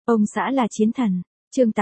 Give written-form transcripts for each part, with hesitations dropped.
Ông xã là chiến thần. Chương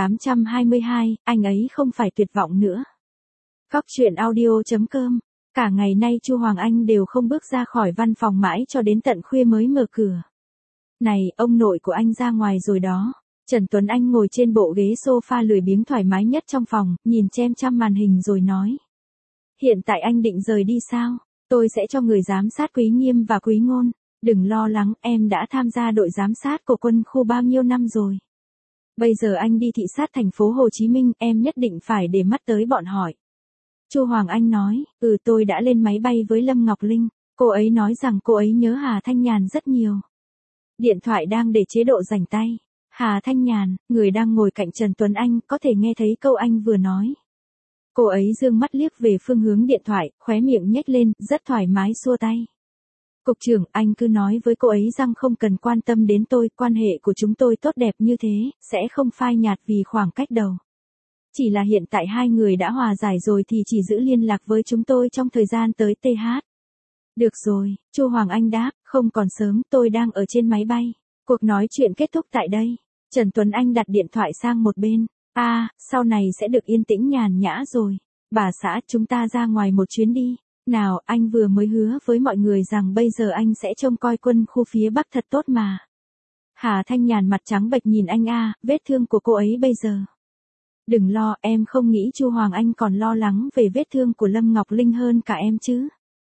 822, anh ấy không phải tuyệt vọng nữa. Góc truyện audio.com. Cả ngày nay Chu Hoàng Anh đều không bước ra khỏi văn phòng mãi cho đến tận khuya mới mở cửa. Này, ông nội của anh ra ngoài rồi đó. Trần Tuấn Anh ngồi trên bộ ghế sofa lười biếng thoải mái nhất trong phòng, nhìn chăm màn hình rồi nói. Hiện tại anh định rời đi sao? Tôi sẽ cho người giám sát Quý Nghiêm và Quý Ngôn. Đừng lo lắng, em đã tham gia đội giám sát của quân khu bao nhiêu năm rồi. Bây giờ anh đi thị sát thành phố Hồ Chí Minh, em nhất định phải để mắt tới bọn hỏi. Chu Hoàng Anh nói, tôi đã lên máy bay với Lâm Ngọc Linh, cô ấy nói rằng cô ấy nhớ Hà Thanh Nhàn rất nhiều. Điện thoại đang để chế độ rảnh tay. Hà Thanh Nhàn, người đang ngồi cạnh Trần Tuấn Anh, có thể nghe thấy câu anh vừa nói. Cô ấy dương mắt liếc về phương hướng điện thoại, khóe miệng nhếch lên, rất thoải mái xua tay. Cục trưởng, anh cứ nói với cô ấy rằng không cần quan tâm đến tôi, quan hệ của chúng tôi tốt đẹp như thế, sẽ không phai nhạt vì khoảng cách đầu. Chỉ là hiện tại hai người đã hòa giải rồi thì chỉ giữ liên lạc với chúng tôi trong thời gian tới TH. Được rồi, Chu Hoàng Anh đáp, không còn sớm, tôi đang ở trên máy bay. Cuộc nói chuyện kết thúc tại đây. Trần Tuấn Anh đặt điện thoại sang một bên. Sau này sẽ được yên tĩnh nhàn nhã rồi. Bà xã, chúng ta ra ngoài một chuyến đi. Nào, anh vừa mới hứa với mọi người rằng bây giờ anh sẽ trông coi quân khu phía Bắc thật tốt mà. Hà Thanh Nhàn mặt trắng bệch nhìn anh vết thương của cô ấy bây giờ. Đừng lo, em không nghĩ Chu Hoàng Anh còn lo lắng về vết thương của Lâm Ngọc Linh hơn cả em chứ.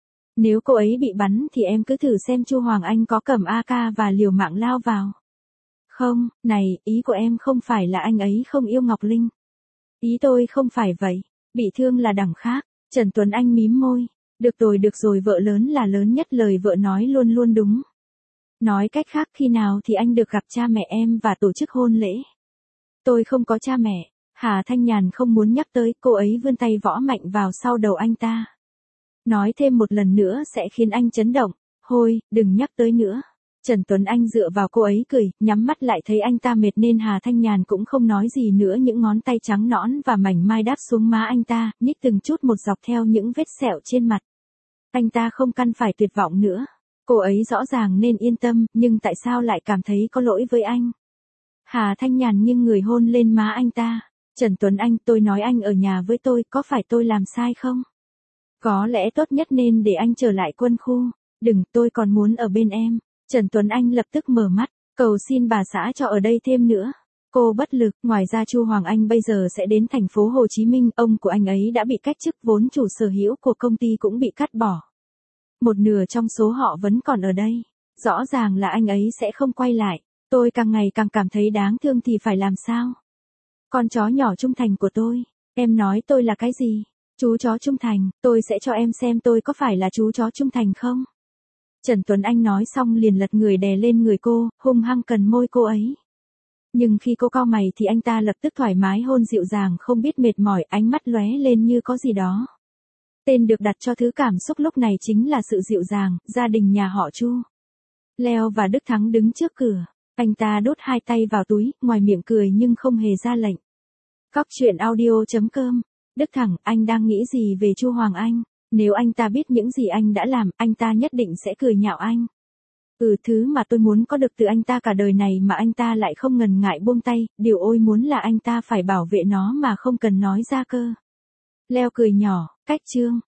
Nếu cô ấy bị bắn thì em cứ thử xem Chu Hoàng Anh có cầm AK và liều mạng lao vào. Không, này, ý của em không phải là anh ấy không yêu Ngọc Linh. Ý tôi không phải vậy, bị thương là đẳng khác. Trần Tuấn Anh mím môi. Được rồi, vợ lớn là lớn nhất, lời vợ nói luôn luôn đúng. Nói cách khác, khi nào thì anh được gặp cha mẹ em và tổ chức hôn lễ? Tôi không có cha mẹ. Hà Thanh Nhàn không muốn nhắc tới, cô ấy vươn tay võ mạnh vào sau đầu anh ta. Nói thêm một lần nữa sẽ khiến anh chấn động. Thôi, đừng nhắc tới nữa. Trần Tuấn Anh dựa vào cô ấy cười, nhắm mắt lại thấy anh ta mệt nên Hà Thanh Nhàn cũng không nói gì nữa, những ngón tay trắng nõn và mảnh mai đáp xuống má anh ta, nhích từng chút một dọc theo những vết sẹo trên mặt. Anh ta không căn phải tuyệt vọng nữa. Cô ấy rõ ràng nên yên tâm, nhưng tại sao lại cảm thấy có lỗi với anh? Hà Thanh Nhàn nghiêng người hôn lên má anh ta. Trần Tuấn Anh, tôi nói anh ở nhà với tôi, có phải tôi làm sai không? Có lẽ tốt nhất nên để anh trở lại quân khu. Đừng, tôi còn muốn ở bên em. Trần Tuấn Anh lập tức mở mắt, cầu xin bà xã cho ở đây thêm nữa. Cô bất lực, ngoài ra Chu Hoàng Anh bây giờ sẽ đến thành phố Hồ Chí Minh, ông của anh ấy đã bị cách chức, vốn chủ sở hữu của công ty cũng bị cắt bỏ. Một nửa trong số họ vẫn còn ở đây. Rõ ràng là anh ấy sẽ không quay lại. Tôi càng ngày càng cảm thấy đáng thương thì phải làm sao? Con chó nhỏ trung thành của tôi. Em nói tôi là cái gì? Chú chó trung thành, tôi sẽ cho em xem tôi có phải là chú chó trung thành không? Trần Tuấn Anh nói xong liền lật người đè lên người cô, hung hăng cần môi cô ấy. Nhưng khi cô cau mày thì anh ta lập tức thoải mái hôn dịu dàng không biết mệt mỏi, ánh mắt lóe lên như có gì đó. Tên được đặt cho thứ cảm xúc lúc này chính là sự dịu dàng, gia đình nhà họ Chu. Leo và Đức Thắng đứng trước cửa, anh ta đút hai tay vào túi, ngoài miệng cười nhưng không hề ra lệnh. Góc truyện audio.com. Đức Thắng, anh đang nghĩ gì về Chu Hoàng Anh? Nếu anh ta biết những gì anh đã làm, anh ta nhất định sẽ cười nhạo anh. Thứ mà tôi muốn có được từ anh ta cả đời này mà anh ta lại không ngần ngại buông tay, điều ôi muốn là anh ta phải bảo vệ nó mà không cần nói ra cơ. Leo cười nhỏ, cách chương.